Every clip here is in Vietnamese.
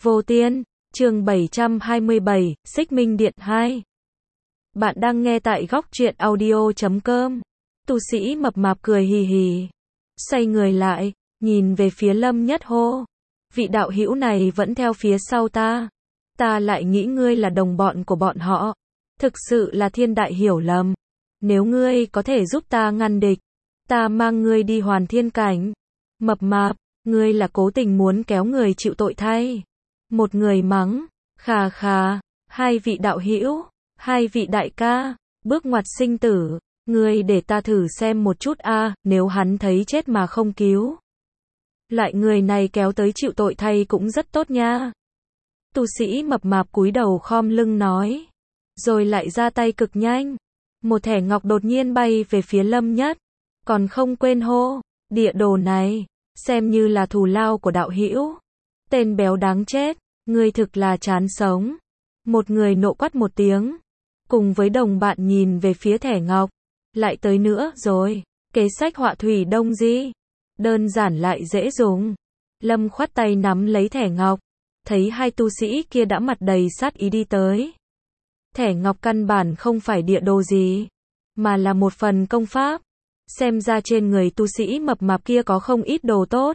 Vô Tiên, chương 727, Xích Minh Điện 2. Bạn đang nghe tại góc truyện audio.com. Tu sĩ mập mạp cười hì hì. Xoay người lại, nhìn về phía Lâm Nhất hô. Vị đạo hữu này vẫn theo phía sau ta. Ta lại nghĩ ngươi là đồng bọn của bọn họ. Thực sự là thiên đại hiểu lầm. Nếu ngươi có thể giúp ta ngăn địch, ta mang ngươi đi Hoàn Thiên Cảnh. Mập mạp, ngươi là cố tình muốn kéo người chịu tội thay. Một người mắng, khà khà, hai vị đạo hữu, hai vị đại ca, bước ngoặt sinh tử, ngươi để ta thử xem một chút a, nếu hắn thấy chết mà không cứu. Loại người này kéo tới chịu tội thay cũng rất tốt nha. Tu sĩ mập mạp cúi đầu khom lưng nói, rồi lại ra tay cực nhanh. Một thẻ ngọc đột nhiên bay về phía Lâm Nhất, còn không quên hô, địa đồ này, xem như là thù lao của đạo hữu. Tên béo đáng chết, ngươi thực là chán sống. Một người nộ quát một tiếng, cùng với đồng bạn nhìn về phía thẻ ngọc. Lại tới nữa rồi, kế sách họa thủy đông di. Đơn giản lại dễ dùng. Lâm khoát tay nắm lấy thẻ ngọc, thấy hai tu sĩ kia đã mặt đầy sát ý đi tới. Thẻ ngọc căn bản không phải địa đồ gì, mà là một phần công pháp. Xem ra trên người tu sĩ mập mạp kia có không ít đồ tốt.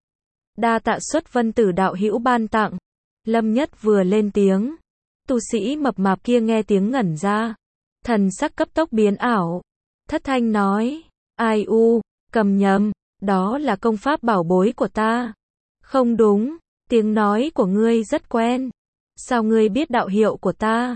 Đa tạ Xuất Vân Tử đạo hữu ban tặng. Lâm Nhất vừa lên tiếng, tu sĩ mập mạp kia nghe tiếng ngẩn ra, thần sắc cấp tốc biến ảo, thất thanh nói, ai u, cầm nhầm, đó là công pháp bảo bối của ta. Không đúng, tiếng nói của ngươi rất quen. Sao ngươi biết đạo hiệu của ta?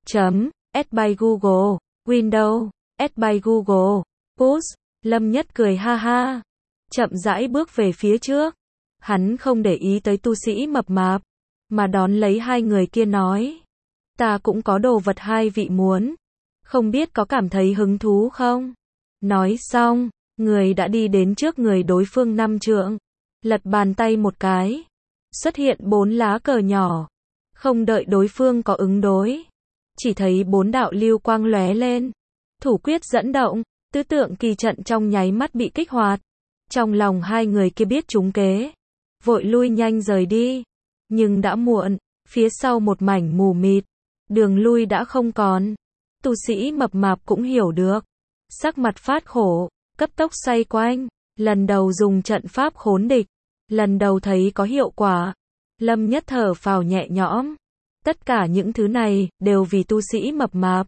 S by Google, Windows, S by Google, Push. Lâm Nhất cười ha ha, chậm rãi bước về phía trước. Hắn không để ý tới tu sĩ mập mạp, mà đón lấy hai người kia nói, ta cũng có đồ vật hai vị muốn, không biết có cảm thấy hứng thú không? Nói xong, người đã đi đến trước người đối phương 5 trượng, lật bàn tay một cái, xuất hiện 4 lá cờ nhỏ. Không đợi đối phương có ứng đối, chỉ thấy 4 đạo lưu quang lóe lên, thủ quyết dẫn động, tứ tượng kỳ trận trong nháy mắt bị kích hoạt. Trong lòng hai người kia biết trúng kế, vội lui nhanh rời đi, nhưng đã muộn, phía sau một mảnh mù mịt, đường lui đã không còn. Tu sĩ mập mạp cũng hiểu được, sắc mặt phát khổ, cấp tốc xoay quanh, lần đầu dùng trận pháp khốn địch, lần đầu thấy có hiệu quả. Lâm Nhất thở phào nhẹ nhõm, tất cả những thứ này đều vì tu sĩ mập mạp,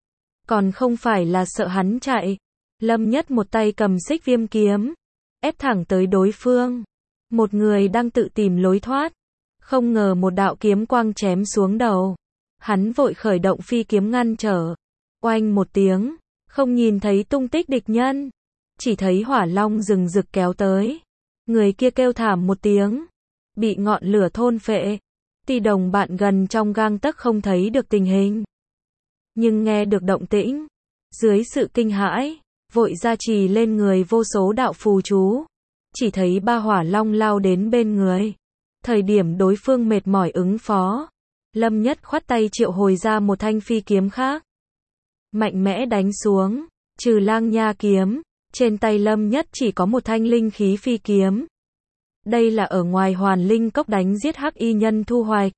còn không phải là sợ hắn chạy. Lâm Nhất một tay cầm Xích Viêm kiếm, ép thẳng tới đối phương. Một người đang tự tìm lối thoát, không ngờ một đạo kiếm quang chém xuống đầu. Hắn vội khởi động phi kiếm ngăn trở. Oanh một tiếng, không nhìn thấy tung tích địch nhân, chỉ thấy hỏa long rừng rực kéo tới. Người kia kêu thảm một tiếng, bị ngọn lửa thôn phệ. Tuy đồng bạn gần trong gang tấc không thấy được tình hình, nhưng nghe được động tĩnh, dưới sự kinh hãi, vội gia trì lên người vô số đạo phù chú. Chỉ thấy 3 hỏa long lao đến bên người. Thời điểm đối phương mệt mỏi ứng phó, Lâm Nhất khoát tay triệu hồi ra một thanh phi kiếm khác, mạnh mẽ đánh xuống. Trừ Lang Nha kiếm, trên tay Lâm Nhất chỉ có một thanh linh khí phi kiếm. Đây là ở ngoài Hoàn Linh Cốc đánh giết hắc y nhân thu hoạch.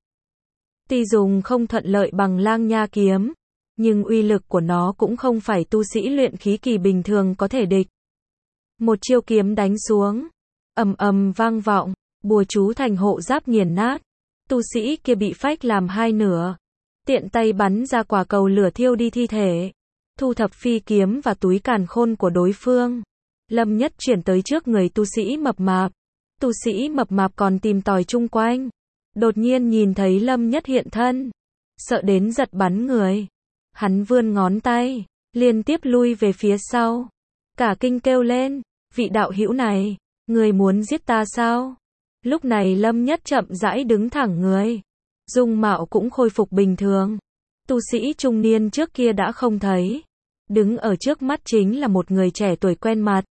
Tuy dùng không thuận lợi bằng Lang Nha kiếm, nhưng uy lực của nó cũng không phải tu sĩ luyện khí kỳ bình thường có thể địch. Một chiêu kiếm đánh xuống, ầm ầm vang vọng, bùa chú thành hộ giáp nghiền nát. Tu sĩ kia bị phách làm hai nửa, tiện tay bắn ra quả cầu lửa thiêu đi thi thể, thu thập phi kiếm và túi càn khôn của đối phương. Lâm Nhất chuyển tới trước người tu sĩ mập mạp. Tu sĩ mập mạp còn tìm tòi chung quanh, đột nhiên nhìn thấy Lâm Nhất hiện thân, sợ đến giật bắn người. Hắn vươn ngón tay, liên tiếp lui về phía sau, cả kinh kêu lên, vị đạo hữu này, người muốn giết ta sao? Lúc này Lâm Nhất chậm rãi đứng thẳng người, dung mạo cũng khôi phục bình thường. Tu sĩ trung niên trước kia đã không thấy, đứng ở trước mắt chính là một người trẻ tuổi quen mặt.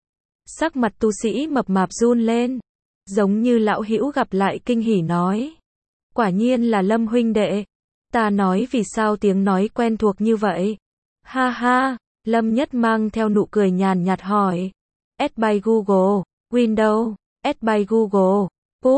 Sắc mặt tu sĩ mập mạp run lên, giống như lão hữu gặp lại kinh hỉ nói, quả nhiên là Lâm huynh đệ. Ta nói vì sao tiếng nói quen thuộc như vậy? Ha ha, Lâm Nhất mang theo nụ cười nhàn nhạt hỏi. S by Google, Windows, S by Google, Push.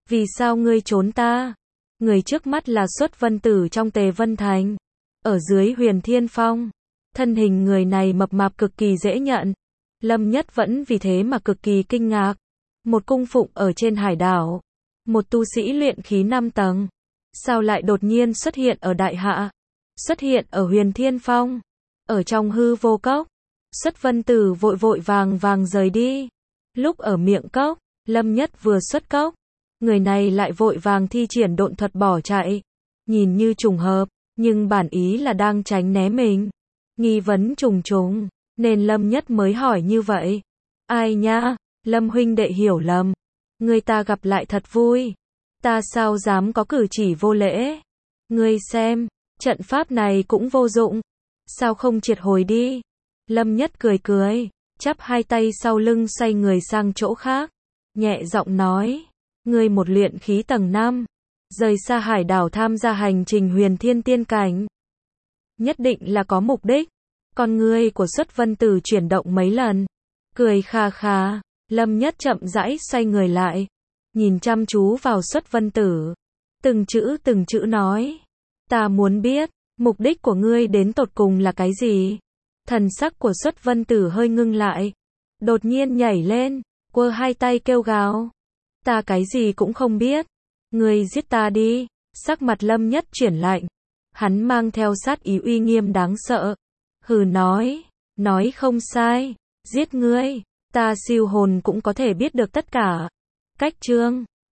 Vì sao ngươi trốn ta? Người trước mắt là Xuất Vân Tử trong Tề Vân Thành. Ở dưới Huyền Thiên Phong. Thân hình người này mập mạp cực kỳ dễ nhận. Lâm Nhất vẫn vì thế mà cực kỳ kinh ngạc. Một cung phụng ở trên hải đảo. Một tu sĩ luyện khí 5 tầng. Sao lại đột nhiên xuất hiện ở Đại Hạ? Xuất hiện ở Huyền Thiên Phong. Ở trong hư vô cốc. Xuất Vân Tử vội vội vàng rời đi. Lúc ở miệng cốc, Lâm Nhất vừa xuất cốc. Người này lại vội vàng thi triển độn thuật bỏ chạy. Nhìn như trùng hợp, nhưng bản ý là đang tránh né mình. Nghi vấn trùng trùng, nên Lâm Nhất mới hỏi như vậy. Ai nha, Lâm huynh đệ hiểu lầm. Người ta gặp lại thật vui. Ta sao dám có cử chỉ vô lễ. Ngươi xem, trận pháp này cũng vô dụng. Sao không triệt hồi đi? Lâm Nhất cười cười, chắp hai tay sau lưng xoay người sang chỗ khác. Nhẹ giọng nói, ngươi một luyện khí tầng 5. Rời xa hải đảo tham gia hành trình huyền thiên tiên cảnh. Nhất định là có mục đích. Con ngươi của Xuất Vân Tử chuyển động mấy lần. Cười kha kha, Lâm Nhất chậm rãi xoay người lại. Nhìn chăm chú vào Xuất Vân Tử. Từng chữ nói. Ta muốn biết, mục đích của ngươi đến tột cùng là cái gì? Thần sắc của Xuất Vân Tử hơi ngưng lại. Đột nhiên nhảy lên, quơ hai tay kêu gào. Ta cái gì cũng không biết. Ngươi giết ta đi. Sắc mặt Lâm Nhất chuyển lạnh. Hắn mang theo sát ý uy nghiêm đáng sợ. Hừ nói không sai. Giết ngươi, ta siêu hồn cũng có thể biết được tất cả. Cách chương